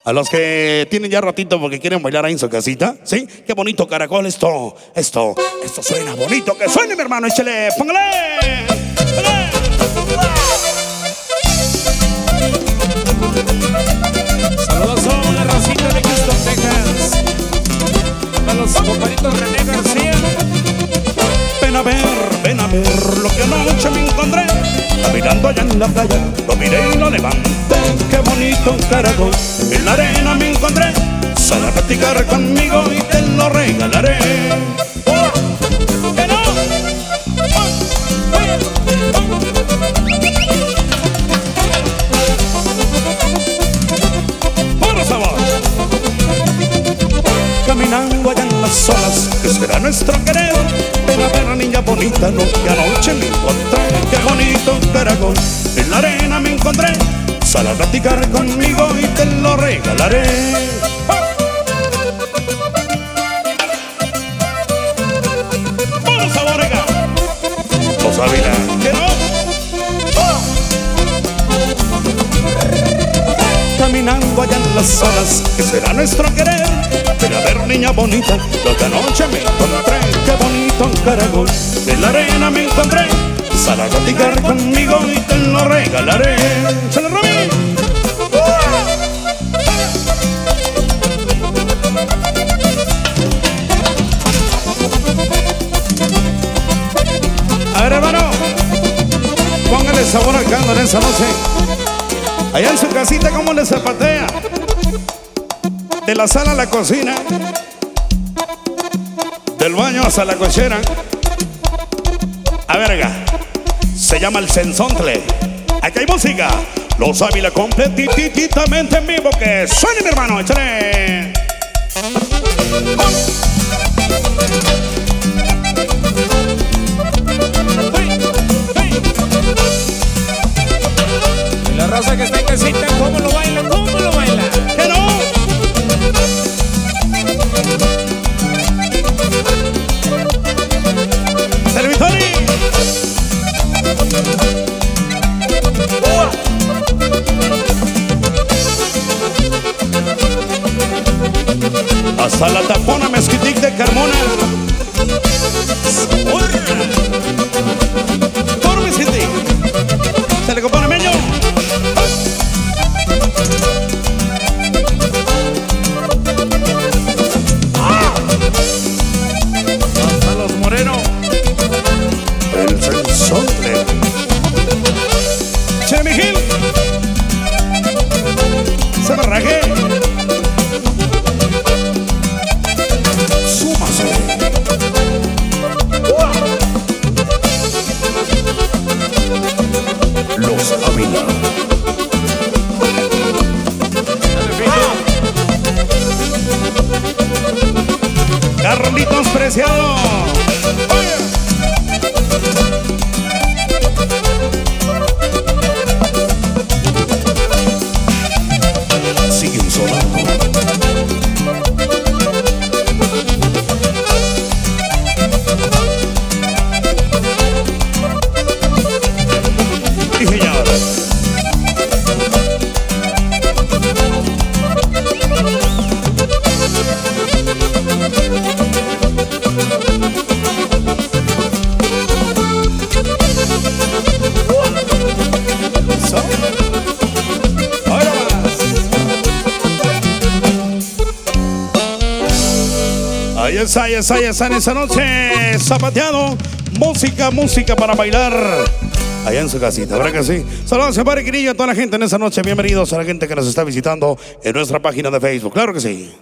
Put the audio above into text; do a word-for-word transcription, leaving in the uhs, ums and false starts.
A los que tienen ya ratito porque quieren bailar ahí en su casita, ¿sí? Qué bonito caracol esto, esto, esto suena bonito, que suene mi hermano, échale, póngale, póngale. Saludos a la racita de Houston, Texas, a los compadritos René García. Ven a ver, ven a ver lo que anoche me encontré, caminando allá en la playa, lo miré y lo levanté. Qué bonito caracol, en la arena me encontré, sal a platicar conmigo y te lo regalaré. ¡Oh! ¡Que no! ¡Oh! ¡Oh! ¡Puro sabor! Caminando allá en las olas, que será nuestro querer. Ven a ver a niña bonita, no, que anoche me encontré. Qué bonito caracol, en la arena me encontré, sal a platicar conmigo y te lo regalaré. ¡Vamos a Borega! Los Ávila, ¿qué no? ¡Oh! Caminando allá en las olas, que será nuestro querer. Ven a ver niña bonita, lo que anoche me encontré. Qué bonito caracol, en la arena me encontré, sal a platicar conmigo y te lo regalaré. ¡Se lo robé! A ver, hermano, póngale sabor al caldo en esa noche. Allá en su casita, ¿cómo le zapatea? De la sala a la cocina, del baño hasta la cochera. A verga, se llama el sensontle. Aquí hay música, Los Ávila completitamente en vivo. Que suene mi hermano, échale. Y la raza que está en casita, ¿cómo lo baila? ¿Cómo lo baila? ¡Que no! ¡Servitori! Hasta la tapona mezquitic de Carmona. Por mezquitic se le compone meño. Hasta los morenos. El sensontle. Che, mi Gil. Se me raje. Súmase. Los Ávila. Carlitos Preciado. Siguen sonando. Sí, señor. So, ahora más. Ahí está, ahí está, ahí está en esa noche. Zapateado, música, música para bailar. Allá en su casita, ¿verdad que sí? Saludos a Padre Quinillo, a toda la gente en esa noche. Bienvenidos a la gente que nos está visitando en nuestra página de Facebook. Claro que sí.